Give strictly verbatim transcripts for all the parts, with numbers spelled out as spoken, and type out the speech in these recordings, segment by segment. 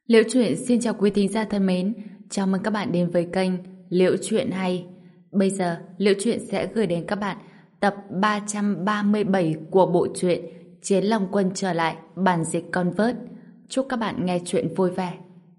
Liễu Chuyện xin chào quý thính giả thân mến, chào mừng các bạn đến với kênh Liễu Chuyện Hay. Bây giờ, Liễu Chuyện sẽ gửi đến các bạn tập ba trăm ba mươi bảy của bộ truyện Chiến Long Quân trở lại, bản dịch Convert. Chúc các bạn nghe chuyện vui vẻ.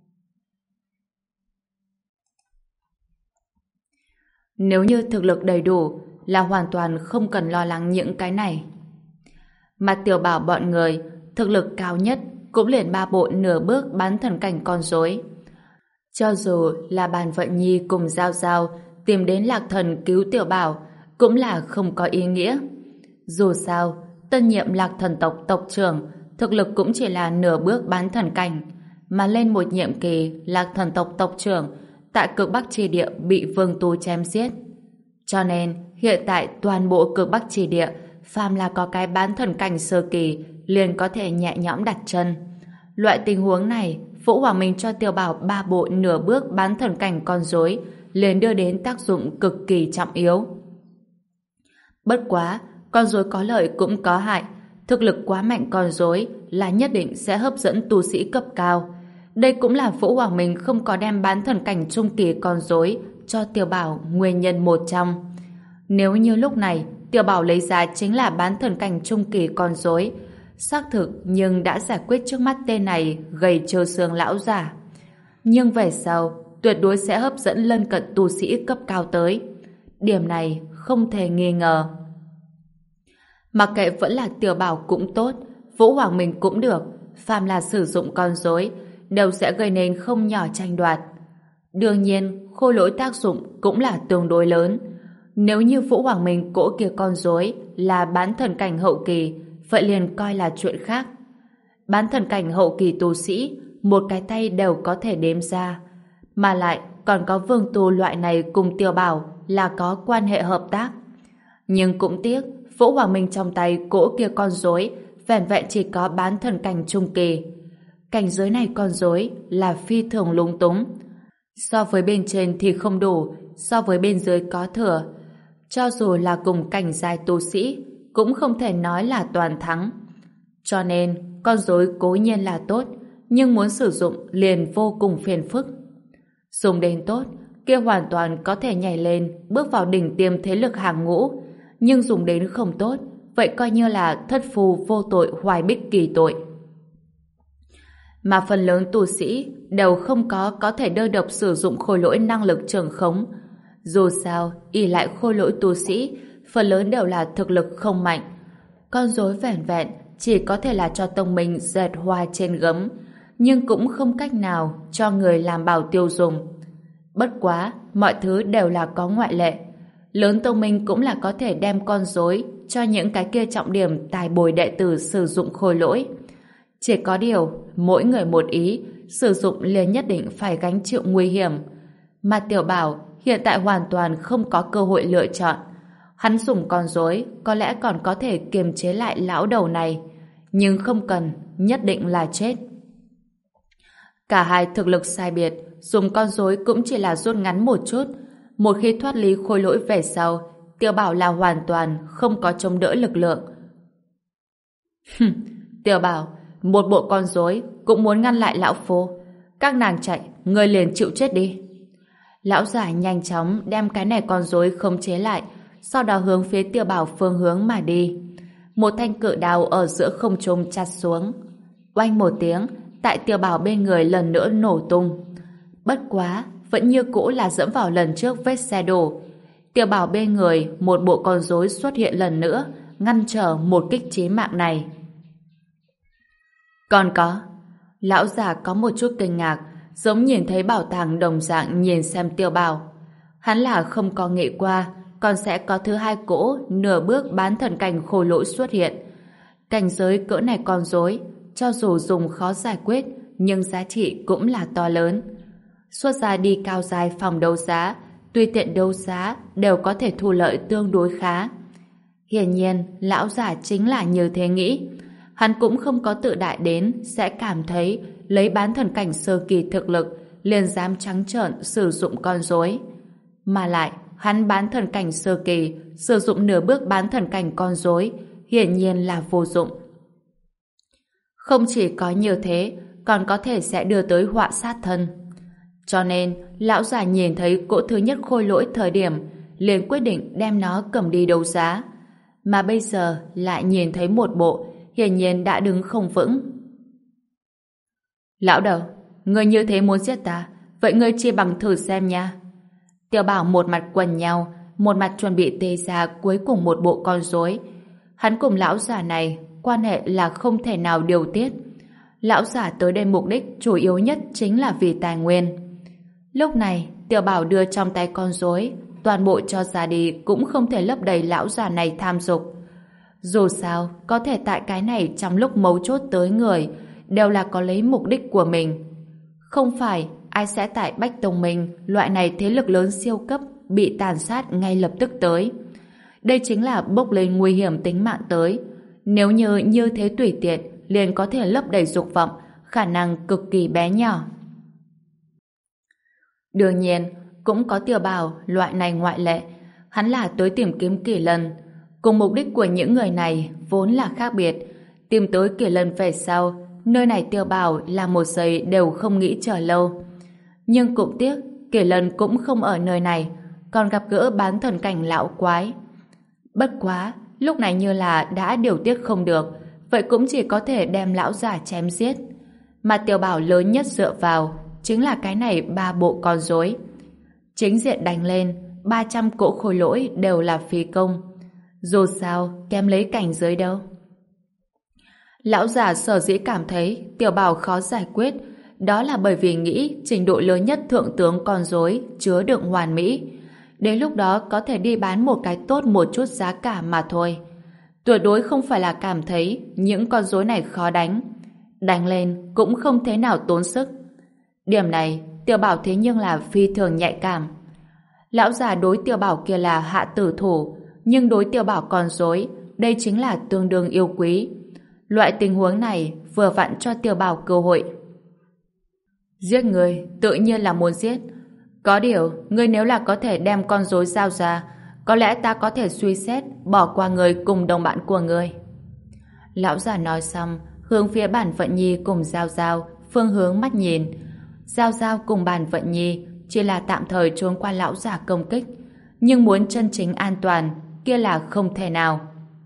Nếu như thực lực đầy đủ là hoàn toàn không cần lo lắng những cái này. Mà Tiểu Bảo bọn người, thực lực cao nhất cũng liền ba bộ nửa bước bán thần cảnh con rối. Cho dù là Bàn Vận Nhi cùng Giao Giao tìm đến Lạc Thần cứu Tiểu Bảo cũng là không có ý nghĩa. Dù sao, tân nhiệm Lạc Thần tộc tộc trưởng thực lực cũng chỉ là nửa bước bán thần cảnh, mà lên một nhiệm kỳ Lạc Thần tộc tộc trưởng tại cực Bắc Chi Địa bị Vương Tu chém giết. Cho nên, hiện tại toàn bộ cực Bắc Chi Địa phàm là có cái bán thần cảnh sơ kỳ liền có thể nhẹ nhõm đặt chân. Loại tình huống này, Vũ Hoàng Minh cho Tiểu Bảo ba bộ nửa bước bán thần cảnh con rối liền đưa đến tác dụng cực kỳ trọng yếu. Bất quá, con rối có lợi cũng có hại. Thực lực quá mạnh con rối là nhất định sẽ hấp dẫn tu sĩ cấp cao. Đây cũng là Vũ Hoàng Minh không có đem bán thần cảnh trung kỳ con rối cho Tiểu Bảo nguyên nhân một trong. Nếu như lúc này Tiểu Bảo lấy ra chính là bán thần cảnh trung kỳ con rối, xác thực nhưng đã giải quyết trước mắt tên này gầy trơ xương lão già. Nhưng về sau tuyệt đối sẽ hấp dẫn lân cận tu sĩ cấp cao tới. Điểm này không thể nghi ngờ. Mặc kệ vẫn là Tiểu Bảo cũng tốt, Vũ Hoàng Minh cũng được, phàm là sử dụng con rối đều sẽ gây nên không nhỏ tranh đoạt. Đương nhiên, khôi lỗi tác dụng cũng là tương đối lớn. Nếu như Vũ Hoàng Minh cỗ kia con rối là bán thần cảnh hậu kỳ, vậy liền coi là chuyện khác. Bán thần cảnh hậu kỳ tu sĩ, một cái tay đều có thể đếm ra. Mà lại còn có Vương Tu loại này cùng Tiểu Bảo là có quan hệ hợp tác. Nhưng cũng tiếc, Vũ Hoàng Minh trong tay cỗ kia con rối vẻn vẹn chỉ có bán thần cảnh trung kỳ. Cảnh giới này con rối là phi thường lung túng. So với bên trên thì không đủ, so với bên dưới có thừa. Cho dù là cùng cảnh giai tu sĩ, cũng không thể nói là toàn thắng. Cho nên, con rối cố nhiên là tốt, nhưng muốn sử dụng liền vô cùng phiền phức. Dùng đến tốt, kia hoàn toàn có thể nhảy lên, bước vào đỉnh tiêm thế lực hàng ngũ. Nhưng dùng đến không tốt, vậy coi như là thất phù vô tội hoài bích kỳ tội. Mà phần lớn tu sĩ đều không có có thể đơn độc sử dụng khôi lỗi năng lực trường khống. Dù sao, ỷ lại khôi lỗi tu sĩ, phần lớn đều là thực lực không mạnh. Con rối vẻn vẹn chỉ có thể là cho tông minh dệt hoa trên gấm, nhưng cũng không cách nào cho người làm bảo tiêu dùng. Bất quá, mọi thứ đều là có ngoại lệ. Lớn tông minh cũng là có thể đem con rối cho những cái kia trọng điểm tài bồi đệ tử sử dụng khôi lỗi. Chỉ có điều, mỗi người một ý, sử dụng liền nhất định phải gánh chịu nguy hiểm. Mà Tiểu Bảo hiện tại hoàn toàn không có cơ hội lựa chọn. Hắn dùng con rối có lẽ còn có thể kiềm chế lại lão đầu này, nhưng không cần, nhất định là chết. Cả hai thực lực sai biệt, dùng con rối cũng chỉ là rút ngắn một chút. Một khi thoát ly khôi lỗi về sau, Tiểu Bảo là hoàn toàn không có chống đỡ lực lượng. Tiểu Bảo, một bộ con rối cũng muốn ngăn lại lão phu. Các nàng chạy, ngươi liền chịu chết đi. Lão giả nhanh chóng đem cái này con rối khống chế lại, sau đó hướng phía Tiểu Bảo phương hướng mà đi. Một thanh cự đao ở giữa không trung chặt xuống. Oanh một tiếng, tại Tiểu Bảo bên người lần nữa nổ tung. Bất quá, vẫn như cũ là dẫm vào lần trước vết xe đổ. Tiểu Bảo bên người một bộ con rối xuất hiện lần nữa, ngăn trở một kích chí mạng này. Còn có, lão già có một chút kinh ngạc, giống nhìn thấy bảo tàng đồng dạng nhìn xem Tiểu Bảo. Hắn là không có nghĩ qua còn sẽ có thứ hai cỗ nửa bước bán thần cảnh khôi lỗi xuất hiện. Cảnh giới cỡ này con rối, cho dù dùng khó giải quyết, nhưng giá trị cũng là to lớn. Xuất ra đi cao dài phòng đấu giá, tùy tiện đấu giá đều có thể thu lợi tương đối khá. Hiển nhiên, lão giả chính là như thế nghĩ. Hắn cũng không có tự đại đến sẽ cảm thấy lấy bán thần cảnh sơ kỳ thực lực liền dám trắng trợn sử dụng con rối. Mà lại, hắn bán thần cảnh sơ kỳ sử dụng nửa bước bán thần cảnh con rối hiển nhiên là vô dụng. Không chỉ có như thế, còn có thể sẽ đưa tới họa sát thân. Cho nên, lão già nhìn thấy cỗ thứ nhất khôi lỗi thời điểm, liền quyết định đem nó cầm đi đấu giá. Mà bây giờ lại nhìn thấy một bộ, hiển nhiên đã đứng không vững. Lão đầu, ngươi như thế muốn giết ta, vậy ngươi chia bằng thử xem nha. Tiểu Bảo một mặt quần nhau, một mặt chuẩn bị tê ra cuối cùng một bộ con rối. Hắn cùng lão già này quan hệ là không thể nào điều tiết. Lão già tới đây mục đích chủ yếu nhất chính là vì tài nguyên. Lúc này, Tiểu Bảo đưa trong tay con rối, toàn bộ cho ra đi cũng không thể lấp đầy lão già này tham dục. Dù sao, có thể tại cái này trong lúc mấu chốt tới người, đều là có lấy mục đích của mình. Không phải ai sẽ tại Bách Tông Minh, loại này thế lực lớn siêu cấp, bị tàn sát ngay lập tức tới. Đây chính là bốc lên nguy hiểm tính mạng tới. Nếu như như thế tùy tiện, liền có thể lấp đầy dục vọng, khả năng cực kỳ bé nhỏ. Đương nhiên, cũng có Tiểu Bảo loại này ngoại lệ. Hắn là tới tìm kiếm Kỳ Lân. Cùng mục đích của những người này vốn là khác biệt. Tìm tới Kỳ Lân về sau, nơi này Tiểu Bảo là một giây đều không nghĩ chờ lâu. Nhưng cũng tiếc, Kỳ Lân cũng không ở nơi này, còn gặp gỡ bán thần cảnh lão quái. Bất quá, lúc này như là đã điều tiết không được, vậy cũng chỉ có thể đem lão già chém giết. Mà Tiểu Bảo lớn nhất dựa vào chính là cái này ba bộ con rối. Chính diện đánh lên, ba trăm cỗ khôi lỗi đều là phí công. Dù sao, kém lấy cảnh giới đâu. Lão già sở dĩ cảm thấy Tiểu Bảo khó giải quyết, đó là bởi vì nghĩ trình độ lớn nhất thượng tướng con rối chứa đựng hoàn mỹ. Đến lúc đó có thể đi bán một cái tốt một chút giá cả mà thôi. Tuyệt đối không phải là cảm thấy những con rối này khó đánh. Đánh lên cũng không thế nào tốn sức. Điểm này, Tiểu Bảo thế nhưng là phi thường nhạy cảm. Lão già đối Tiểu Bảo kia là hạ tử thủ, nhưng đối Tiểu Bảo con rối, đây chính là tương đương yêu quý. Loại tình huống này vừa vặn cho Tiểu Bảo cơ hội. Giết người, tự nhiên là muốn giết. Có điều, ngươi nếu là có thể đem con rối giao ra, có lẽ ta có thể suy xét bỏ qua người cùng đồng bạn của ngươi. Lão già nói xong, hướng phía Bản Vận Nhi cùng Giao Giao, phương hướng mắt nhìn. Giao Giao cùng Bản Vận Nhi chỉ là tạm thời trốn qua lão già công kích, nhưng muốn chân chính an toàn, kia là không thể nào.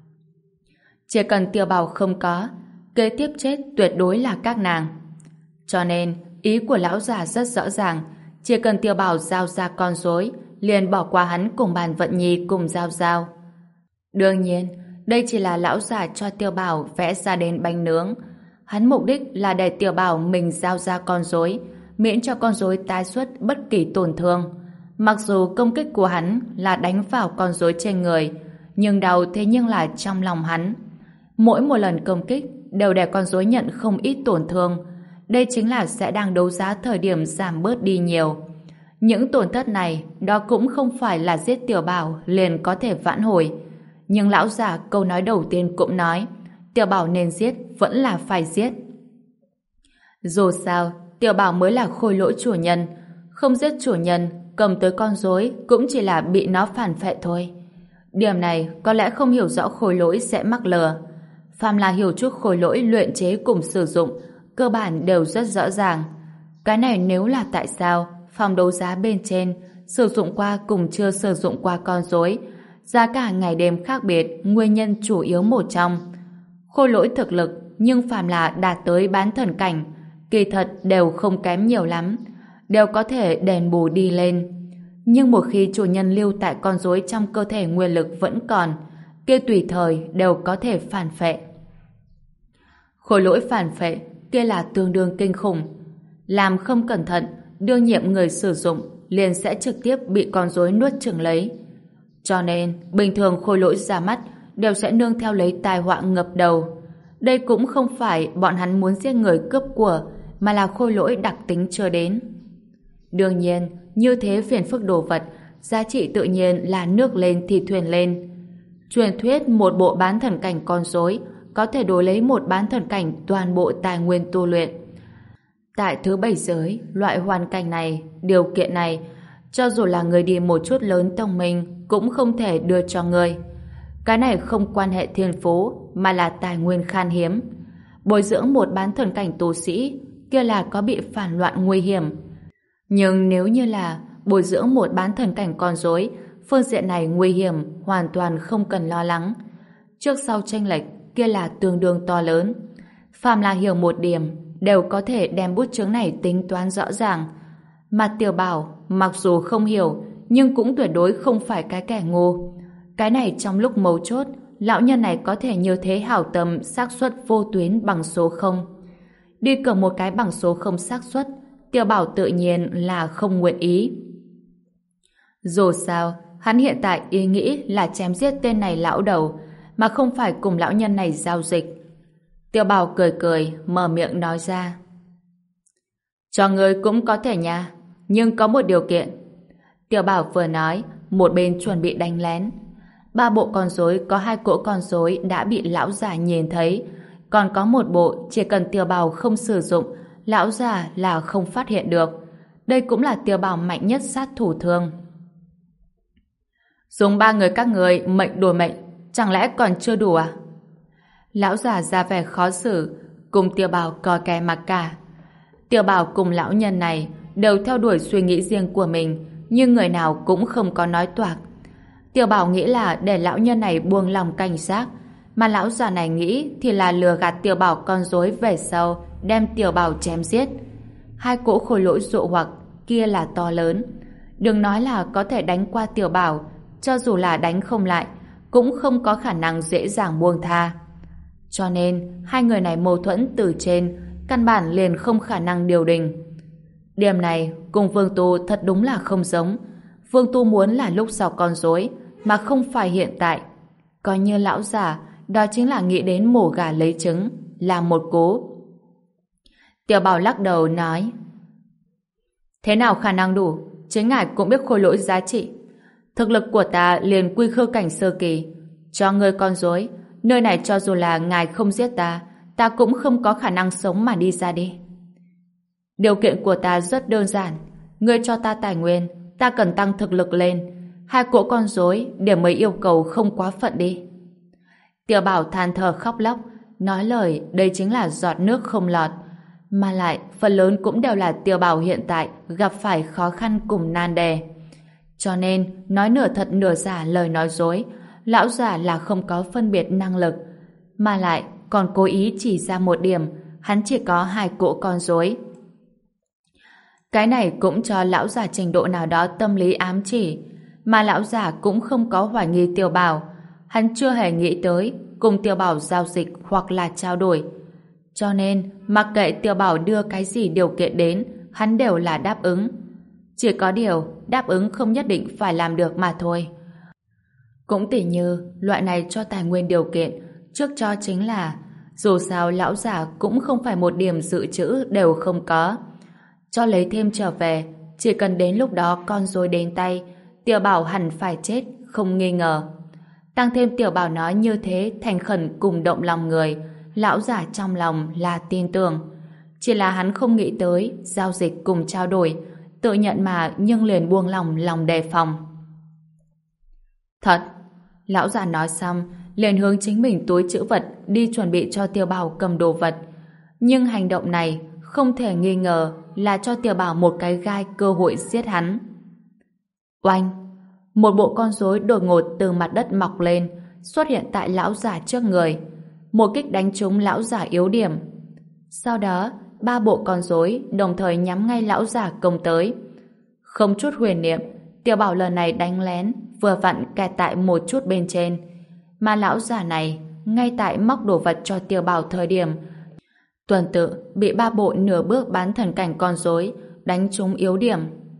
Chỉ cần Tiểu Bảo không có, kế tiếp chết tuyệt đối là các nàng. Cho nên, ý của lão già rất rõ ràng, chỉ cần Tiểu Bảo giao ra con rối, liền bỏ qua hắn cùng Bàn Vận Nhi cùng Giao Giao. Đương nhiên, đây chỉ là lão già cho Tiểu Bảo vẽ ra đến bánh nướng. Hắn mục đích là để Tiểu Bảo mình giao ra con rối, miễn cho con rối tái xuất bất kỳ tổn thương. Mặc dù công kích của hắn là đánh vào con rối trên người, nhưng đau thế nhưng là trong lòng hắn. Mỗi một lần công kích đều để con rối nhận không ít tổn thương. Đây chính là sẽ đang đấu giá thời điểm giảm bớt đi nhiều. Những tổn thất này, đó cũng không phải là giết Tiểu Bảo liền có thể vãn hồi. Nhưng lão già câu nói đầu tiên cũng nói, Tiểu Bảo nên giết vẫn là phải giết. Dù sao, Tiểu Bảo mới là khôi lỗi chủ nhân. Không giết chủ nhân, cầm tới con rối cũng chỉ là bị nó phản phệ thôi. Điểm này có lẽ không hiểu rõ khôi lỗi sẽ mắc lừa. Phàm là hiểu chút khôi lỗi luyện chế cùng sử dụng, cơ bản đều rất rõ ràng. Cái này nếu là tại sao phòng đấu giá bên trên sử dụng qua cùng chưa sử dụng qua con rối, giá cả ngày đêm khác biệt, nguyên nhân chủ yếu một trong. Khôi lỗi thực lực, nhưng phàm là đạt tới bán thần cảnh, kỳ thật đều không kém nhiều lắm, đều có thể đền bù đi lên. Nhưng một khi chủ nhân lưu tại con rối trong cơ thể nguyên lực vẫn còn, kia tùy thời đều có thể phản phệ. Khôi lỗi phản phệ kia là tương đương kinh khủng. Làm không cẩn thận, đương nhiệm người sử dụng liền sẽ trực tiếp bị con rối nuốt chửng lấy. Cho nên, bình thường khôi lỗi ra mắt đều sẽ nương theo lấy tai họa ngập đầu. Đây cũng không phải bọn hắn muốn giết người cướp của, mà là khôi lỗi đặc tính chưa đến. Đương nhiên, như thế phiền phức đồ vật, giá trị tự nhiên là nước lên thì thuyền lên. Truyền thuyết một bộ bán thần cảnh con rối có thể đổi lấy một bán thần cảnh toàn bộ tài nguyên tu luyện. Tại thứ bảy giới, loại hoàn cảnh này, điều kiện này, cho dù là người đi một chút lớn thông minh cũng không thể đưa cho người. Cái này không quan hệ thiên phú, mà là tài nguyên khan hiếm. Bồi dưỡng một bán thần cảnh tu sĩ, kia là có bị phản loạn nguy hiểm. Nhưng nếu như là bồi dưỡng một bán thần cảnh con rối, phương diện này nguy hiểm hoàn toàn không cần lo lắng. Trước sau chênh lệch kia là tương đương to lớn. Phàm là hiểu một điểm đều có thể đem bút chướng này tính toán rõ ràng. Mà Tiểu Bảo mặc dù không hiểu nhưng cũng tuyệt đối không phải cái kẻ ngu. Cái này trong lúc mấu chốt, lão nhân này có thể như thế hảo tâm xác suất vô tuyến bằng số không. Đi cờ một cái bằng số không xác suất, Tiểu Bảo tự nhiên là không nguyện ý. Dù sao, hắn hiện tại ý nghĩ là chém giết tên này lão đầu, mà không phải cùng lão nhân này giao dịch. Tiểu Bảo cười cười, mở miệng nói ra. Cho ngươi cũng có thể nha, nhưng có một điều kiện. Tiểu Bảo vừa nói, một bên chuẩn bị đánh lén. Ba bộ con rối có hai cỗ con rối đã bị lão già nhìn thấy, còn có một bộ chỉ cần Tiểu Bảo không sử dụng, lão già là không phát hiện được. Đây cũng là Tiểu Bảo mạnh nhất sát thủ thường. Dùng ba người các người mệnh đổi mệnh, chẳng lẽ còn chưa đủ à? Lão già ra vẻ khó xử, cùng Tiểu Bảo coi kè mặc cả. Tiểu Bảo cùng lão nhân này đều theo đuổi suy nghĩ riêng của mình, nhưng người nào cũng không có nói toạc. Tiểu Bảo nghĩ là để lão nhân này buông lòng cảnh giác, mà lão già này nghĩ thì là lừa gạt Tiểu Bảo con rối về sau, đem Tiểu Bảo chém giết. Hai cỗ khối lỗi dụ hoặc kia là to lớn. Đừng nói là có thể đánh qua Tiểu Bảo, cho dù là đánh không lại, cũng không có khả năng dễ dàng buông tha. Cho nên, hai người này mâu thuẫn từ trên, căn bản liền không khả năng điều đình. Điểm này, cùng Vương Tu thật đúng là không giống. Vương Tu muốn là lúc sau con rối, mà không phải hiện tại. Coi như lão già, đó chính là nghĩ đến mổ gà lấy trứng, là một cố. Tiểu Bảo lắc đầu nói, thế nào khả năng đủ, chính ngài cũng biết khối lỗi giá trị. Thực lực của ta liền quy khư cảnh sơ kỳ. Cho ngươi con rối, nơi này cho dù là ngài không giết ta, ta cũng không có khả năng sống mà đi ra đi. Điều kiện của ta rất đơn giản. Ngươi cho ta tài nguyên, ta cần tăng thực lực lên. Hai cỗ con rối điểm mới yêu cầu không quá phận đi. Tiểu Bảo than thở khóc lóc, nói lời đây chính là giọt nước không lọt. Mà lại, phần lớn cũng đều là Tiểu Bảo hiện tại gặp phải khó khăn cùng nan đề. Cho nên, nói nửa thật nửa giả lời nói dối, lão già là không có phân biệt năng lực. Mà lại, còn cố ý chỉ ra một điểm, hắn chỉ có hai cỗ con rối. Cái này cũng cho lão già trình độ nào đó tâm lý ám chỉ, mà lão già cũng không có hoài nghi Tiểu Bảo. Hắn chưa hề nghĩ tới cùng Tiểu Bảo giao dịch hoặc là trao đổi. Cho nên, mặc kệ Tiểu Bảo đưa cái gì điều kiện đến, hắn đều là đáp ứng. Chỉ có điều, đáp ứng không nhất định phải làm được mà thôi. Cũng tỉ như, loại này cho tài nguyên điều kiện, trước cho chính là, dù sao lão già cũng không phải một điểm dự trữ đều không có. Cho lấy thêm trở về, chỉ cần đến lúc đó con rối đến tay, Tiểu Bảo hẳn phải chết, không nghi ngờ. Tăng thêm Tiểu Bảo nói như thế thành khẩn cùng động lòng người, lão già trong lòng là tin tưởng. Chỉ là hắn không nghĩ tới giao dịch cùng trao đổi, tự nhận mà nhưng liền buông lòng lòng đề phòng. Thật, lão già nói xong, liền hướng chính mình túi trữ vật đi chuẩn bị cho Tiểu Bảo cầm đồ vật. Nhưng hành động này không thể nghi ngờ là cho Tiểu Bảo một cái gai cơ hội giết hắn. Oanh! Một bộ con rối đột ngột từ mặt đất mọc lên, xuất hiện tại lão già trước người. Một kích đánh trúng lão già yếu điểm. Sau đó, ba bộ con rối đồng thời nhắm ngay lão già công tới. Không chút huyền niệm, Tiểu Bảo lần này đánh lén, vừa vặn kẹt tại một chút bên trên. Mà lão già này, ngay tại móc đồ vật cho Tiểu Bảo thời điểm, tuần tự bị ba bộ nửa bước bán thần cảnh con rối đánh trúng yếu điểm.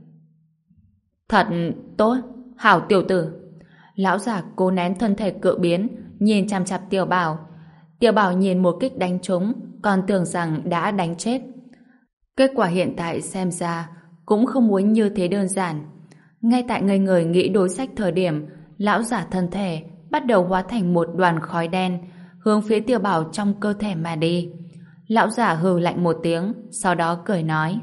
Thật tốt, hảo tiểu tử. Lão già cố nén thân thể cự biến, nhìn chằm chằm Tiểu Bảo. Tiểu Bảo nhìn một kích đánh trúng, còn tưởng rằng đã đánh chết. Kết quả hiện tại xem ra cũng không muốn như thế đơn giản. Ngay tại ngây người nghĩ đối sách thời điểm, lão già thân thể bắt đầu hóa thành một đoàn khói đen, hướng phía Tiểu Bảo trong cơ thể mà đi. Lão già hừ lạnh một tiếng, sau đó cười nói: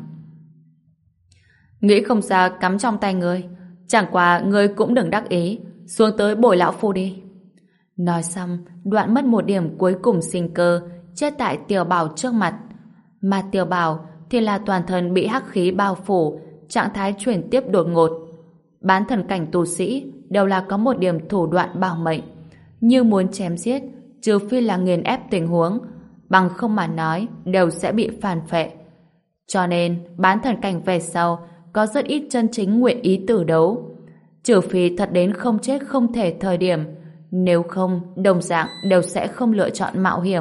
nghĩ không ra cắm trong tay ngươi, chẳng qua ngươi cũng đừng đắc ý, xuống tới bồi lão phu đi. Nói xong, đoạn mất một điểm cuối cùng sinh cơ, chết tại Tiểu Bảo trước mặt. Mà Tiểu Bảo thì là toàn thân bị hắc khí bao phủ, trạng thái chuyển tiếp đột ngột. Bán thần cảnh tu sĩ đều là có một điểm thủ đoạn bảo mệnh, như muốn chém giết, trừ phi là nghiền ép tình huống, bằng không mà nói đều sẽ bị phản phệ. Cho nên bán thần cảnh về sau có rất ít chân chính nguyện ý tử đấu, trừ phi thật đến không chết không thể thời điểm, nếu không đồng dạng đều sẽ không lựa chọn mạo hiểm.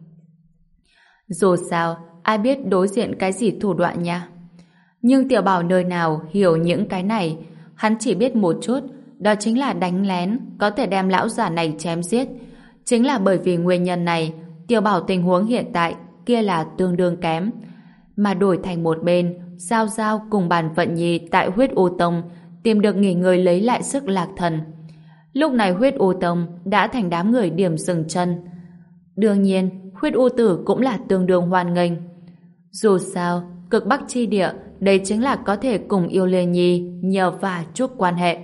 Dù sao ai biết đối diện cái gì thủ đoạn nha. Nhưng Tiểu Bảo nơi nào hiểu những cái này, hắn chỉ biết một chút, đó chính là đánh lén có thể đem lão giả này chém giết. Chính là bởi vì nguyên nhân này, Tiểu Bảo tình huống hiện tại kia là tương đương kém. Mà đổi thành một bên, Giao Giao cùng Bàn Vận Nhi tại Huyết U Tông tìm được nghỉ ngơi lấy lại sức lạc thần. Lúc này Huyết U Tông đã thành đám người điểm dừng chân. Đương nhiên, Huyết U Tử cũng là tương đương hoan nghênh. Dù sao, cực Bắc chi địa, đây chính là có thể cùng Yêu Liên Nhi nhờ và chúc quan hệ.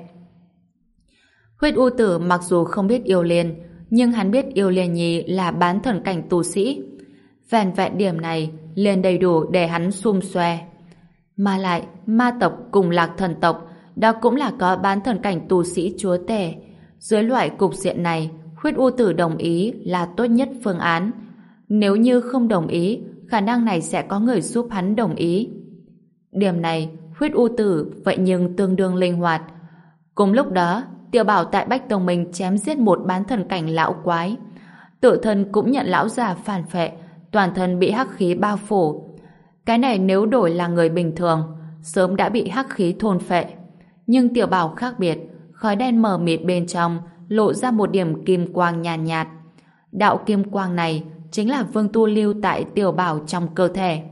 Huyết U Tử mặc dù không biết Yêu Liên, nhưng hắn biết Yêu Liên Nhi là bán thần cảnh tu sĩ. Vẹn vẹn điểm này liền đầy đủ để hắn xum xoe. Mà lại, ma tộc cùng Lạc Thần tộc đó cũng là có bán thần cảnh tu sĩ chúa tể. Dưới loại cục diện này, Huyết U Tử đồng ý là tốt nhất phương án. Nếu như không đồng ý, khả năng này sẽ có người giúp hắn đồng ý. Điểm này, Huyết U Tử vậy nhưng tương đương linh hoạt. Cùng lúc đó, Tiểu Bảo tại Bách Tông Minh chém giết một bán thần cảnh lão quái. Tự thân cũng nhận lão già phản phệ, toàn thân bị hắc khí bao phủ. Cái này nếu đổi là người bình thường, sớm đã bị hắc khí thôn phệ. Nhưng Tiểu Bảo khác biệt, khói đen mờ mịt bên trong lộ ra một điểm kim quang nhàn nhạt, nhạt. Đạo kim quang này chính là Vương Tu lưu tại Tiểu Bảo trong cơ thể.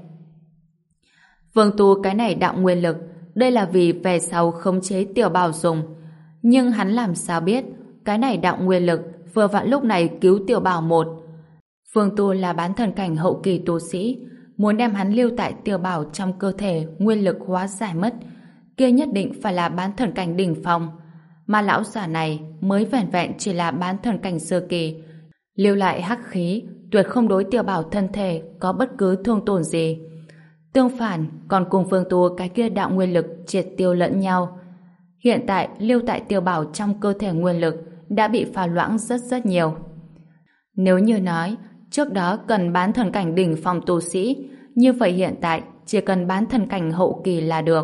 Vương Tu cái này đạo nguyên lực, đây là vì về sau khống chế Tiểu Bảo dùng. Nhưng hắn làm sao biết cái này đạo nguyên lực vừa vặn lúc này cứu Tiểu Bảo một. Vương Tu là bán thần cảnh hậu kỳ tu sĩ, muốn đem hắn lưu tại Tiểu Bảo trong cơ thể nguyên lực hóa giải mất, kia nhất định phải là bán thần cảnh đỉnh phong. Mà lão giả này mới vẻn vẹn chỉ là bán thần cảnh sơ kỳ, lưu lại hắc khí tuyệt không đối Tiểu Bảo thân thể có bất cứ thương tổn gì. Tương phản còn cùng Vương Tu cái kia đạo nguyên lực triệt tiêu lẫn nhau. Hiện tại lưu tại Tiểu Bảo trong cơ thể nguyên lực đã bị pha loãng rất rất nhiều. Nếu như nói trước đó cần bán thần cảnh đỉnh phong tu sĩ, như vậy hiện tại chỉ cần bán thần cảnh hậu kỳ là được.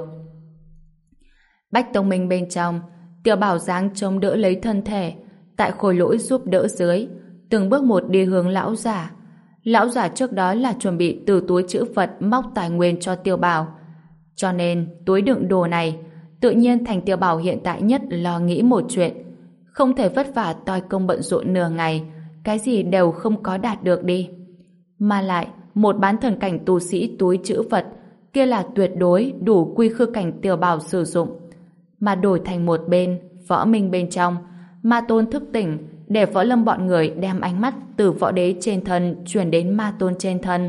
Bách Tông Minh bên trong, Tiểu Bảo dáng chống đỡ lấy thân thể, tại khối lỗi giúp đỡ dưới, từng bước một đi hướng lão giả. Lão giả trước đó là chuẩn bị từ túi trữ vật móc tài nguyên cho Tiểu Bảo. Cho nên túi đựng đồ này tự nhiên thành Tiểu Bảo hiện tại nhất lo nghĩ một chuyện. Không thể vất vả toi công bận rộn nửa ngày, cái gì đều không có đạt được đi. Mà lại, một bán thần cảnh tu sĩ túi trữ vật kia là tuyệt đối đủ quy khư cảnh Tiểu Bảo sử dụng. Mà đổi thành một bên, võ minh bên trong, ma tôn thức tỉnh để võ lâm bọn người đem ánh mắt từ võ đế trên thân chuyển đến ma tôn trên thân.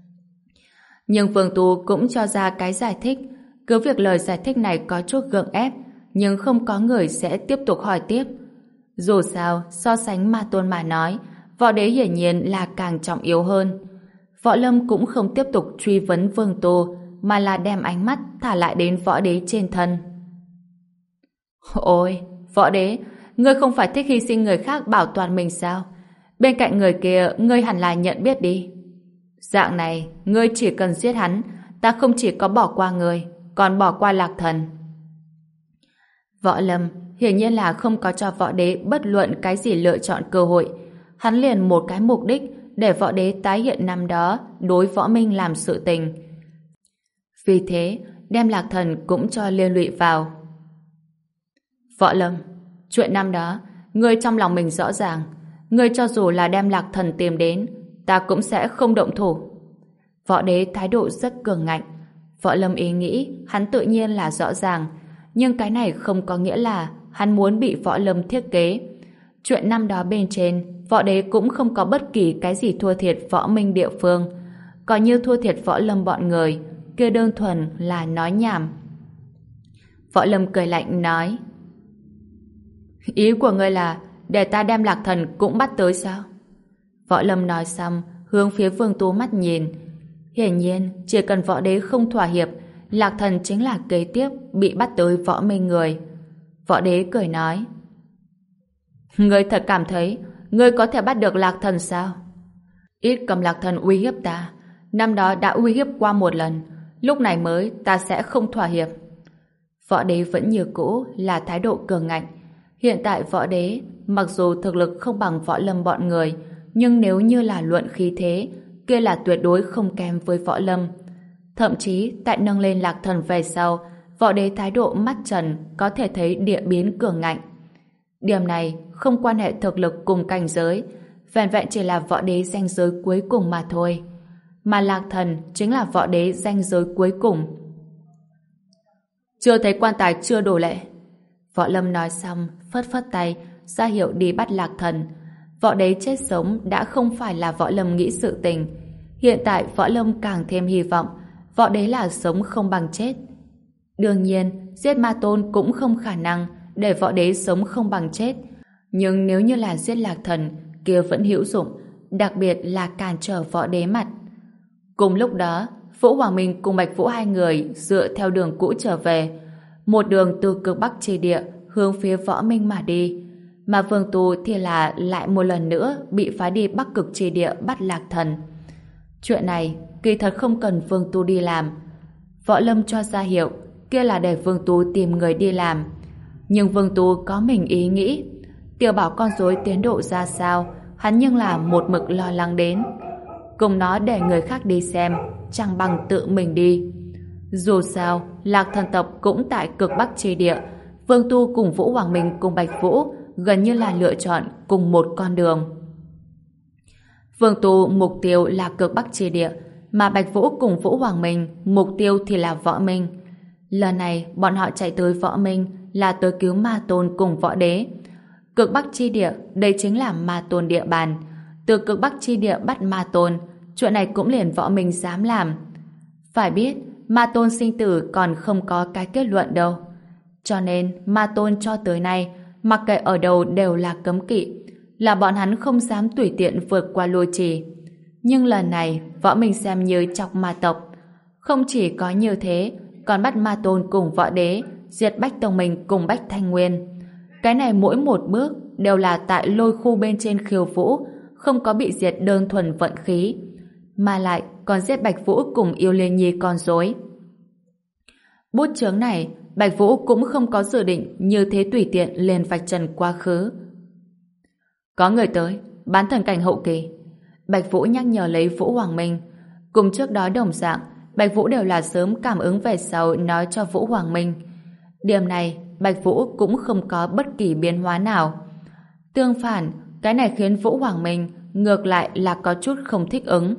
Nhưng Vương Tu cũng cho ra cái giải thích, cứ việc lời giải thích này có chút gượng ép, nhưng không có người sẽ tiếp tục hỏi tiếp. Dù sao, so sánh ma tôn mà nói, võ đế hiển nhiên là càng trọng yếu hơn. Võ lâm cũng không tiếp tục truy vấn Vương Tu, mà là đem ánh mắt thả lại đến võ đế trên thân. Ôi, võ đế, ngươi không phải thích hy sinh người khác bảo toàn mình sao? Bên cạnh người kia, ngươi hẳn là nhận biết đi. Dạng này, ngươi chỉ cần giết hắn, ta không chỉ có bỏ qua ngươi, còn bỏ qua Lạc Thần. Võ lâm hiển nhiên là không có cho võ đế bất luận cái gì lựa chọn cơ hội. Hắn liền một cái mục đích để võ đế tái hiện năm đó đối võ minh làm sự tình. Vì thế, đem Lạc Thần cũng cho liên lụy vào. Võ lâm, chuyện năm đó, ngươi trong lòng mình rõ ràng. Ngươi cho dù là đem Lạc Thần tìm đến, ta cũng sẽ không động thủ. Võ đế thái độ rất cường ngạnh. Võ lâm ý nghĩ, hắn tự nhiên là rõ ràng. Nhưng cái này không có nghĩa là hắn muốn bị võ lâm thiết kế. Chuyện năm đó bên trên, võ đế cũng không có bất kỳ cái gì thua thiệt võ minh địa phương. Còn như thua thiệt võ lâm bọn người, kia đơn thuần là nói nhảm. Võ lâm cười lạnh nói: Ý của ngươi là để ta đem Lạc Thần cũng bắt tới sao? Võ lâm nói xong, hướng phía Vương Tu mắt nhìn. Hiển nhiên, chỉ cần võ đế không thỏa hiệp, Lạc Thần chính là kế tiếp bị bắt tới võ minh người. Võ đế cười nói: Ngươi thật cảm thấy ngươi có thể bắt được Lạc Thần sao? Ít cầm Lạc Thần uy hiếp ta. Năm đó đã uy hiếp qua một lần, lúc này mới ta sẽ không thỏa hiệp. Võ đế vẫn như cũ là thái độ cường ngạnh. Hiện tại võ đế mặc dù thực lực không bằng võ lâm bọn người, nhưng nếu như là luận khí thế, kia là tuyệt đối không kém với võ lâm. Thậm chí tại nâng lên Lạc Thần về sau, võ đế thái độ mắt trần có thể thấy địa biến cường ngạnh. Điểm này không quan hệ thực lực cùng cảnh giới, vẹn vẹn chỉ là võ đế ranh giới cuối cùng mà thôi. Mà Lạc Thần chính là võ đế ranh giới cuối cùng. Chưa thấy quan tài chưa đổ lệ. Võ Lâm nói xong, phất phất tay, ra hiệu đi bắt Lạc Thần. Võ đế chết sống đã không phải là Võ Lâm nghĩ sự tình. Hiện tại Võ Lâm càng thêm hy vọng, võ đế là sống không bằng chết. Đương nhiên, giết Ma Tôn cũng không khả năng để võ đế sống không bằng chết. Nhưng nếu như là giết Lạc Thần, kia vẫn hữu dụng, đặc biệt là cản trở võ đế mặt. Cùng lúc đó, Vũ Hoàng Minh cùng Bạch Vũ hai người dựa theo đường cũ trở về, một đường từ cực Bắc chi địa hướng phía võ minh mà đi. Mà Vương Tu thì là lại một lần nữa bị phái đi Bắc Cực chi địa bắt Lạc Thần. Chuyện này kỳ thật không cần Vương Tu đi làm. Võ Lâm cho ra hiệu kia là để Vương Tu tìm người đi làm. Nhưng Vương Tu có mình ý nghĩ. Tiểu Bảo con rối tiến độ ra sao, hắn nhưng là một mực lo lắng đến. Cùng nó để người khác đi xem, chẳng bằng tự mình đi. Dù sao, Lạc Thần tộc cũng tại cực Bắc chi địa. Vương Tu cùng Vũ Hoàng Minh cùng Bạch Vũ gần như là lựa chọn cùng một con đường. Vương Tu mục tiêu là cực Bắc chi địa, mà Bạch Vũ cùng Vũ Hoàng Minh mục tiêu thì là võ minh. Lần này bọn họ chạy tới võ minh là tới cứu Ma Tôn cùng võ đế. Cực Bắc chi địa đây chính là Ma Tôn địa bàn. Từ cực Bắc chi địa bắt Ma Tôn, chuyện này cũng liền võ minh dám làm. Phải biết Ma Tôn sinh tử còn không có cái kết luận đâu. Cho nên Ma Tôn cho tới nay mặc kệ ở đâu đều là cấm kỵ, là bọn hắn không dám tùy tiện vượt qua lôi trì. Nhưng lần này võ minh xem như chọc ma tộc. Không chỉ có như thế, còn bắt Ma Tôn cùng võ đế diệt Bách Tông Minh cùng Bách Thanh Nguyên. Cái này mỗi một bước đều là tại lôi khu bên trên khiêu vũ, không có bị diệt đơn thuần vận khí, mà lại còn giết Bạch Vũ cùng Yêu Liên Nhi con rối. Bút chướng này Bạch Vũ cũng không có dự định như thế tùy tiện liền vạch trần quá khứ. Có người tới, bán thần cảnh hậu kỳ. Bạch Vũ nhắc nhở lấy Vũ Hoàng Minh. Cùng trước đó đồng dạng, Bạch Vũ đều là sớm cảm ứng về sau nói cho Vũ Hoàng Minh. Điểm này, Bạch Vũ cũng không có bất kỳ biến hóa nào. Tương phản, cái này khiến Vũ Hoàng Minh ngược lại là có chút không thích ứng.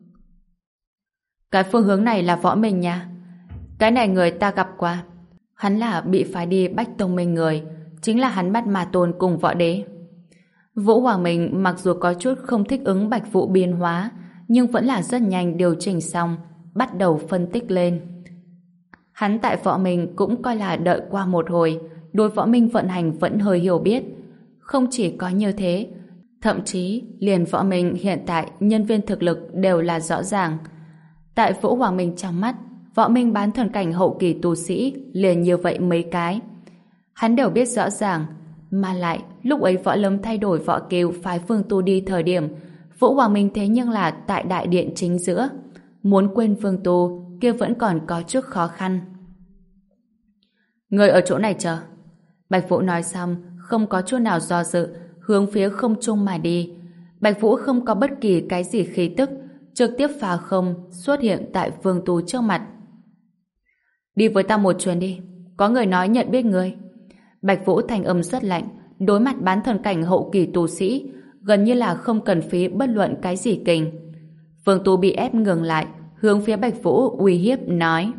Cái phương hướng này là võ minh nha. Cái này người ta gặp qua. Hắn là bị phái đi Bách Tông Minh người, chính là hắn bắt Ma Tôn cùng võ đế. Vũ Hoàng Minh mặc dù có chút không thích ứng Bạch Vũ biến hóa, nhưng vẫn là rất nhanh điều chỉnh xong, bắt đầu phân tích lên. Hắn tại võ minh cũng coi là đợi qua một hồi, đối võ minh vận hành vẫn hơi hiểu biết. Không chỉ có như thế, thậm chí liền võ minh hiện tại nhân viên thực lực đều là rõ ràng. Tại Vũ Hoàng Minh trong mắt, võ minh bán thần cảnh hậu kỳ tu sĩ liền như vậy mấy cái. Hắn đều biết rõ ràng, mà lại lúc ấy võ lâm thay đổi võ kiều phái Vương Tu đi thời điểm, Vũ Hoàng Minh thế nhưng là tại đại điện chính giữa. Muốn quên Vương Tu kia vẫn còn có chút khó khăn. Người ở chỗ này chờ. Bạch Vũ nói xong, không có chút nào do dự, hướng phía không trung mà đi. Bạch Vũ không có bất kỳ cái gì khí tức, trực tiếp phá không xuất hiện tại Vương Tu trước mặt. Đi với ta một chuyến đi, có người nói nhận biết người. Bạch Vũ thanh âm rất lạnh, đối mặt bán thần cảnh hậu kỳ tu sĩ, gần như là không cần phí bất luận cái gì kình. Vương Tu bị ép ngừng lại, hướng phía Bạch Vũ uy hiếp nói: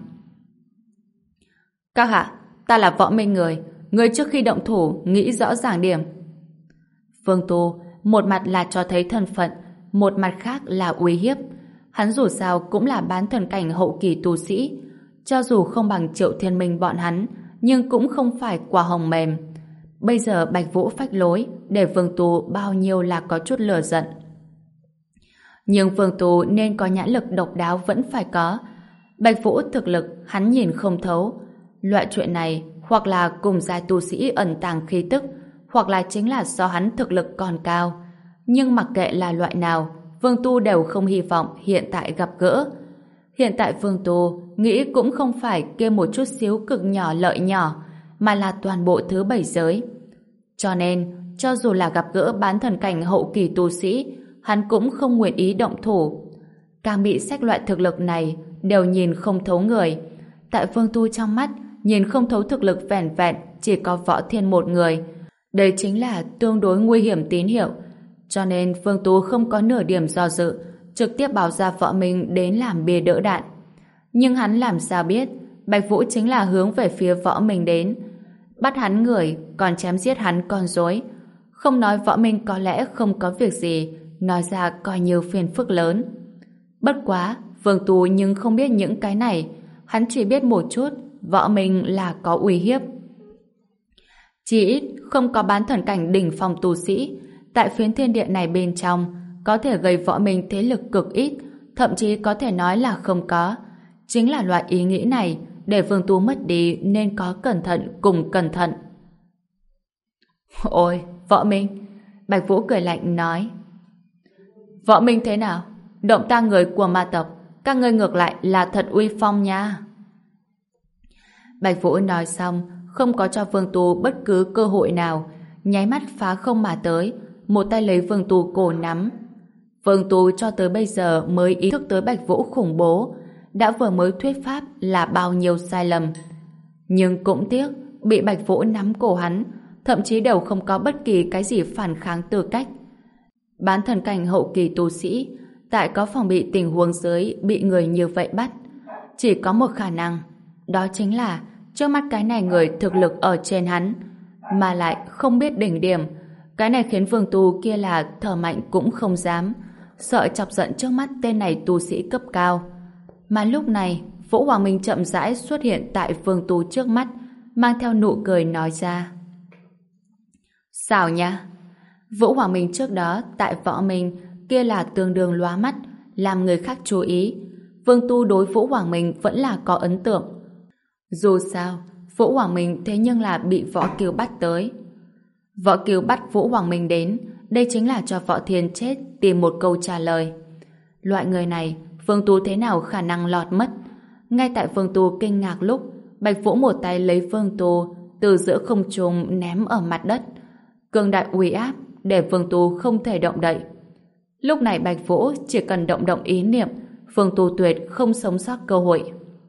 Các hạ, ta là võ minh người, người trước khi động thủ nghĩ rõ ràng điểm. Vương Tu một mặt là cho thấy thân phận, một mặt khác là uy hiếp. Hắn dù sao cũng là bán thần cảnh hậu kỳ tu sĩ, cho dù không bằng Triệu Thiên Minh bọn hắn, nhưng cũng không phải quả hồng mềm. Bây giờ Bạch Vũ phách lối, để Vương Tu bao nhiêu là có chút lửa giận. Nhưng Vương Tu nên có nhãn lực độc đáo vẫn phải có. Bạch Vũ thực lực hắn nhìn không thấu. Loại chuyện này hoặc là cùng giai tu sĩ ẩn tàng khí tức, hoặc là chính là do hắn thực lực còn cao. Nhưng mặc kệ là loại nào, Vương Tu đều không hy vọng hiện tại gặp gỡ. Hiện tại Vương Tu nghĩ cũng không phải kia một chút xíu cực nhỏ lợi nhỏ, mà là toàn bộ thứ bảy giới. Cho nên, cho dù là gặp gỡ bán thần cảnh hậu kỳ tu sĩ, hắn cũng không nguyện ý động thủ. Càng bị xét loại thực lực này đều nhìn không thấu người. Tại Vương Tu trong mắt, nhìn không thấu thực lực vẻn vẹn chỉ có Võ Thiên một người. Đây chính là tương đối nguy hiểm tín hiệu. Cho nên Vương Tu không có nửa điểm do dự, trực tiếp bảo ra vợ mình đến làm bia đỡ đạn. Nhưng hắn làm sao biết Bạch Vũ chính là hướng về phía võ mình đến, bắt hắn người còn chém giết hắn con rối. Không nói võ minh có lẽ không có việc gì, nói ra coi như phiền phức lớn. Bất quá Vương Tu nhưng không biết những cái này, hắn chỉ biết một chút võ minh là có uy hiếp. Chỉ ít không có bán thần cảnh đỉnh phong tu sĩ tại phiến thiên địa này bên trong có thể gây võ minh thế lực cực ít, thậm chí có thể nói là không có. Chính là loại ý nghĩ này để Vương Tu mất đi nên có cẩn thận cùng cẩn thận. Ôi, võ minh! Bạch Vũ cười lạnh nói. Võ minh thế nào? Động ta người của ma tộc, các ngươi ngược lại là thật uy phong nha. Bạch Vũ nói xong, không có cho Vương Tu bất cứ cơ hội nào, nháy mắt phá không mà tới, một tay lấy Vương Tu cổ nắm. Vương Tu cho tới bây giờ mới ý thức tới Bạch Vũ khủng bố, đã vừa mới thuyết pháp là bao nhiêu sai lầm. Nhưng cũng tiếc, bị Bạch Vũ nắm cổ hắn, thậm chí đều không có bất kỳ cái gì phản kháng tư cách. Bán thần cảnh hậu kỳ tu sĩ, tại có phòng bị tình huống dưới bị người như vậy bắt, chỉ có một khả năng, đó chính là trước mắt cái này người thực lực ở trên hắn, mà lại không biết đỉnh điểm. Cái này khiến Vương Tu kia là thở mạnh cũng không dám, sợ chọc giận trước mắt tên này tu sĩ cấp cao. Mà lúc này, Vũ Hoàng Minh chậm rãi xuất hiện tại Vương Tu trước mắt, mang theo nụ cười nói ra. Sao nha? Vũ Hoàng Minh trước đó tại Võ Minh kia là tương đương lóa mắt, làm người khác chú ý. Vương Tu đối Vũ Hoàng Minh vẫn là có ấn tượng. Dù sao, Vũ Hoàng Minh thế nhưng là bị Võ Kiều bắt tới. Võ Kiều bắt Vũ Hoàng Minh đến, đây chính là cho Võ Thiên chết tìm một câu trả lời. Loại người này, Vương Tu thế nào khả năng lọt mất? Ngay tại Vương Tu kinh ngạc lúc, Bạch Vũ một tay lấy Vương Tu từ giữa không trung ném ở mặt đất. Cường đại uy áp để Vương Tu không thể động đậy. Lúc này Bạch Vũ chỉ cần động động ý niệm, Vương Tu tuyệt không sống sót cơ hội.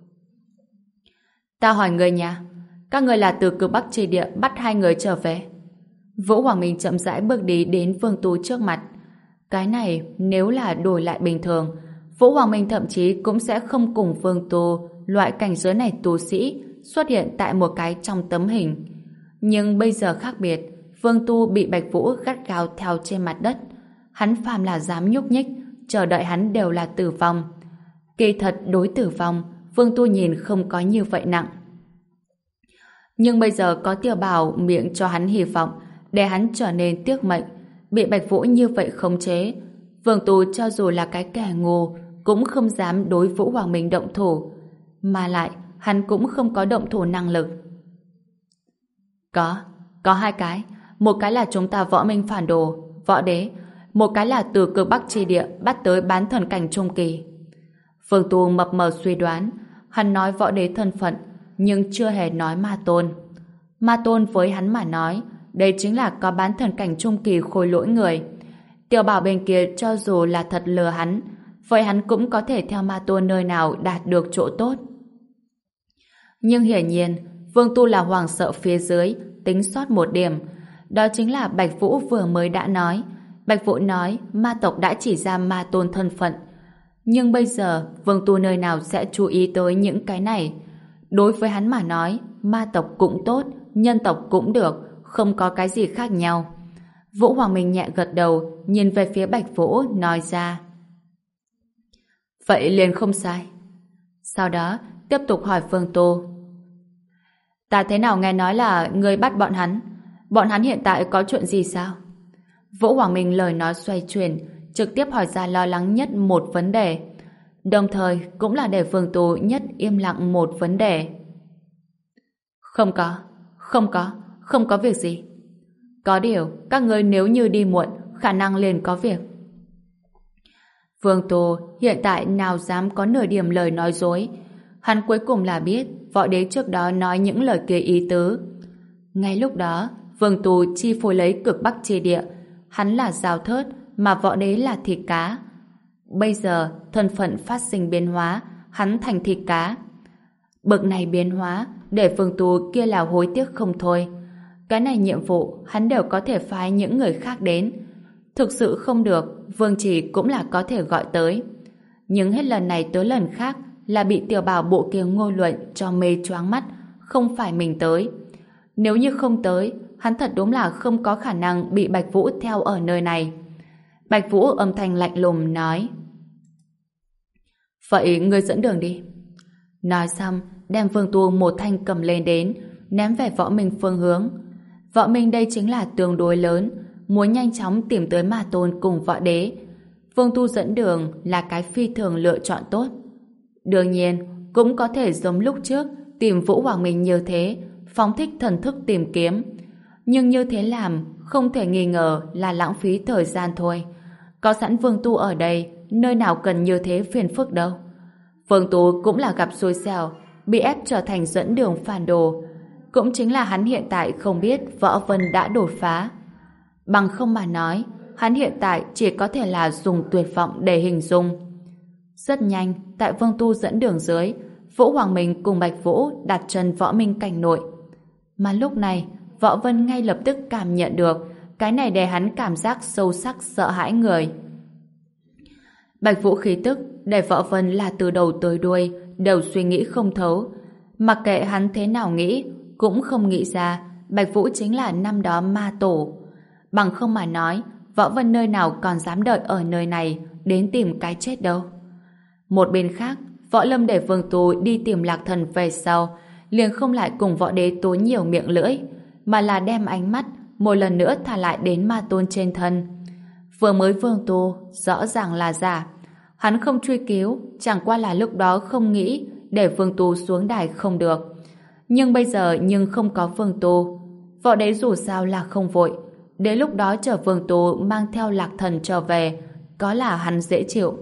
Ta hỏi người nhà, các người là từ cực Bắc Chi Địa bắt hai người trở về. Vũ Hoàng Minh chậm rãi bước đi đến Vương Tu trước mặt. Cái này nếu là đổi lại bình thường, Vũ Hoàng Minh thậm chí cũng sẽ không cùng Vương Tu loại cảnh giới này tu sĩ xuất hiện tại một cái trong tấm hình. Nhưng bây giờ khác biệt, Vương Tu bị Bạch Vũ gắt gao theo trên mặt đất. Hắn phàm là dám nhúc nhích, chờ đợi hắn đều là tử vong. Kỳ thật đối tử vong, Vương Tu nhìn không có như vậy nặng. Nhưng bây giờ có Tiểu Bảo miệng cho hắn hy vọng, để hắn trở nên tiếc mệnh, bị Bạch Vũ như vậy khống chế. Vương Tu cho dù là cái kẻ ngu cũng không dám đối Vũ Hoàng Minh động thủ, mà lại hắn cũng không có động thủ năng lực. Có, có hai cái, một cái là chúng ta Võ Minh phản đồ, Võ Đế, một cái là từ cực Bắc Chi Địa bắt tới bán thần cảnh trung kỳ. Vương Tu mập mờ suy đoán, hắn nói Võ Đế thân phận, nhưng chưa hề nói Ma Tôn. Ma Tôn với hắn mà nói, đây chính là có bán thần cảnh trung kỳ khôi lỗi người. Tiểu Bảo bên kia cho dù là thật lừa hắn, vậy hắn cũng có thể theo Ma Tôn nơi nào đạt được chỗ tốt. Nhưng hiển nhiên, Vương Tu là hoàng sợ phía dưới, tính sót một điểm. Đó chính là Bạch Vũ vừa mới đã nói. Bạch Vũ nói ma tộc đã chỉ ra Ma Tôn thân phận. Nhưng bây giờ, Vương Tu nơi nào sẽ chú ý tới những cái này? Đối với hắn mà nói, ma tộc cũng tốt, nhân tộc cũng được, không có cái gì khác nhau. Vũ Hoàng Minh nhẹ gật đầu, nhìn về phía Bạch Vũ, nói ra. Vậy liền không sai. Sau đó, tiếp tục hỏi Vương Tu. Ta thế nào nghe nói là người bắt bọn hắn? Bọn hắn hiện tại có chuyện gì sao? Vũ Hoàng Minh lời nói xoay chuyển, trực tiếp hỏi ra lo lắng nhất một vấn đề. Đồng thời cũng là để Vương Tu nhất im lặng một vấn đề. Không có, không có, không có việc gì. Có điều, các ngươi nếu như đi muộn, khả năng liền có việc. Vương Tu hiện tại nào dám có nửa điểm lời nói dối. Hắn cuối cùng là biết võ đế trước đó nói những lời kia ý tứ. Ngay lúc đó, Vương Tu chi phối lấy cực bắc chi địa. Hắn là Giao Thớt, mà võ đế là thịt cá. Bây giờ, thân phận phát sinh biến hóa, hắn thành thịt cá. Bực này biến hóa, để Vương Tu kia là hối tiếc không thôi. Cái này nhiệm vụ, hắn đều có thể phái những người khác đến. Thực sự không được, Vương Chỉ cũng là có thể gọi tới. Nhưng hết lần này tới lần khác là bị tiểu bảo bộ kia ngô luận cho mê choáng mắt, không phải mình tới. Nếu như không tới, hắn thật đúng là không có khả năng bị Bạch Vũ theo ở nơi này. Bạch Vũ âm thanh lạnh lùng nói: Vậy ngươi dẫn đường đi. Nói xong, đem Vương Tu một thanh cầm lên đến, ném về Võ Minh phương hướng. Võ Minh đây chính là tương đối lớn, muốn nhanh chóng tìm tới Ma Tôn cùng võ đế. Vương Tu dẫn đường là cái phi thường lựa chọn tốt. Đương nhiên, cũng có thể giống lúc trước tìm Vũ Hoàng Minh như thế, phóng thích thần thức tìm kiếm. Nhưng như thế làm không thể nghi ngờ là lãng phí thời gian thôi. Có sẵn Vương Tu ở đây, nơi nào cần như thế phiền phức đâu. Vương Tu cũng là gặp xui xẻo, bị ép trở thành dẫn đường phản đồ. Cũng chính là hắn hiện tại không biết Võ Vân đã đột phá. Bằng không mà nói, hắn hiện tại chỉ có thể là dùng tuyệt vọng để hình dung. Rất nhanh, tại Vương Tu dẫn đường dưới, Vũ Hoàng Minh cùng Bạch Vũ đặt chân Võ Minh cảnh nội. Mà lúc này, Võ Vân ngay lập tức cảm nhận được cái này để hắn cảm giác sâu sắc sợ hãi người. Bạch Vũ khí tức để Võ Vân là từ đầu tới đuôi đều suy nghĩ không thấu. Mặc kệ hắn thế nào nghĩ, cũng không nghĩ ra Bạch Vũ chính là năm đó ma tổ. Bằng không mà nói, Võ Vân nơi nào còn dám đợi ở nơi này đến tìm cái chết đâu. Một bên khác, Võ Lâm để Vương Tu đi tìm Lạc Thần về sau, liền không lại cùng võ đế tốn nhiều miệng lưỡi, mà là đem ánh mắt một lần nữa thả lại đến Ma Tôn trên thân. Vừa mới Vương Tu rõ ràng là giả. Hắn không truy cứu, chẳng qua là lúc đó không nghĩ để Vương Tu xuống đài không được. Nhưng bây giờ nhưng không có Vương Tu. Võ đế dù sao là không vội. Đến lúc đó chờ Vương Tu mang theo Lạc Thần trở về, có là hắn dễ chịu.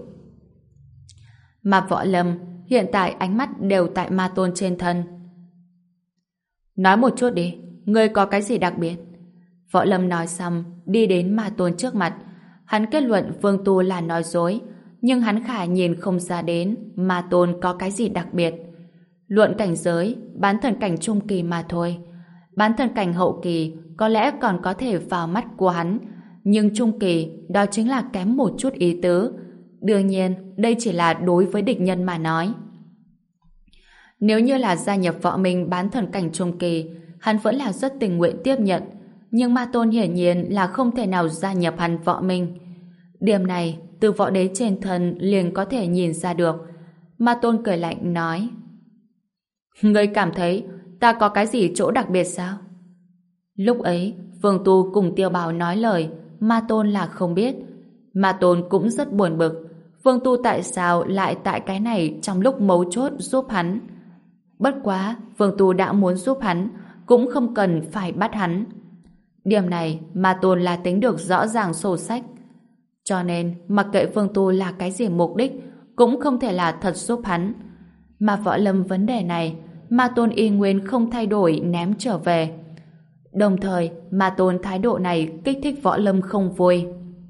Mà Võ Lâm hiện tại ánh mắt đều tại Ma Tôn trên thân. Nói một chút đi, ngươi có cái gì đặc biệt? Võ Lâm nói xong, đi đến Ma Tôn trước mặt. Hắn kết luận Vương Tu là nói dối, nhưng hắn khả nhìn không ra đến Ma Tôn có cái gì đặc biệt. Luận cảnh giới, bán thần cảnh trung kỳ mà thôi. Bán thần cảnh hậu kỳ có lẽ còn có thể vào mắt của hắn, nhưng trung kỳ đó chính là kém một chút ý tứ. Đương nhiên, đây chỉ là đối với địch nhân mà nói. Nếu như là gia nhập Võ Minh bán thần cảnh trung kỳ, hắn vẫn là rất tình nguyện tiếp nhận, nhưng Ma Tôn hiển nhiên là không thể nào gia nhập hắn Võ Minh. Điểm này, từ võ đế trên thân liền có thể nhìn ra được. Ma Tôn cười lạnh nói: Ngươi cảm thấy ta có cái gì chỗ đặc biệt sao? Lúc ấy, Vương Tu cùng Tiêu Bảo nói lời, Ma Tôn là không biết. Ma Tôn cũng rất buồn bực. Vương Tu tại sao lại tại cái này trong lúc mấu chốt giúp hắn? Bất quá, Vương Tu đã muốn giúp hắn, cũng không cần phải bắt hắn. Điểm này, Ma Tôn là tính được rõ ràng sổ sách. Cho nên, mặc kệ Vương Tu là cái gì mục đích, cũng không thể là thật giúp hắn. Mà Võ Lâm vấn đề này, Ma Tôn y nguyên không thay đổi ném trở về. Đồng thời, Ma Tôn thái độ này kích thích Võ Lâm không vui.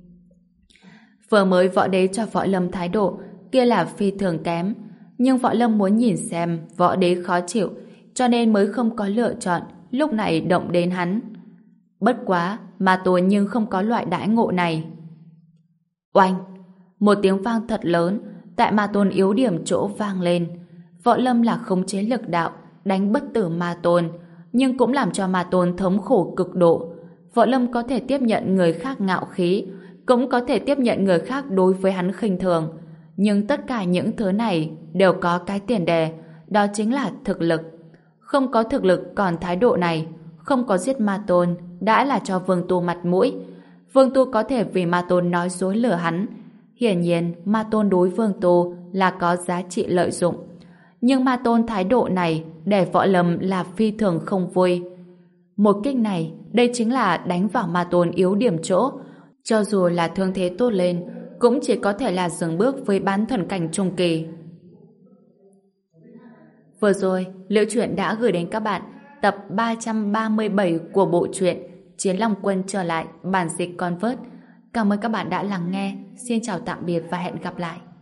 Vừa mới võ đế cho Võ Lâm thái độ kia là phi thường kém, nhưng Võ Lâm muốn nhìn xem võ đế khó chịu, cho nên mới không có lựa chọn lúc này động đến hắn. Bất quá, Ma Tôn nhưng không có loại đãi ngộ này. Oanh! Một tiếng vang thật lớn, tại Ma Tôn yếu điểm chỗ vang lên. Võ Lâm là khống chế lực đạo, đánh bất tử Ma Tôn, nhưng cũng làm cho Ma Tôn thống khổ cực độ. Võ Lâm có thể tiếp nhận người khác ngạo khí, cũng có thể tiếp nhận người khác đối với hắn khinh thường. Nhưng tất cả những thứ này đều có cái tiền đề, đó chính là thực lực. Không có thực lực còn thái độ này, không có giết Ma Tôn, đã là cho Vương Tu mặt mũi. Vương Tu có thể vì Ma Tôn nói dối lừa hắn, Hiển nhiên, Ma Tôn đối Vương Tô là có giá trị lợi dụng. Nhưng Ma Tôn thái độ này để Võ Lâm là phi thường không vui. Một kích này, đây chính là đánh vào Ma Tôn yếu điểm chỗ. Cho dù là thương thế tốt lên, cũng chỉ có thể là dừng bước với bán thần cảnh trung kỳ. Vừa rồi, Liễu Chuyện đã gửi đến các bạn tập ba trăm ba mươi bảy của bộ truyện Chiến Long Quân trở lại bản dịch Convert. Cảm ơn các bạn đã lắng nghe. Xin chào tạm biệt và hẹn gặp lại.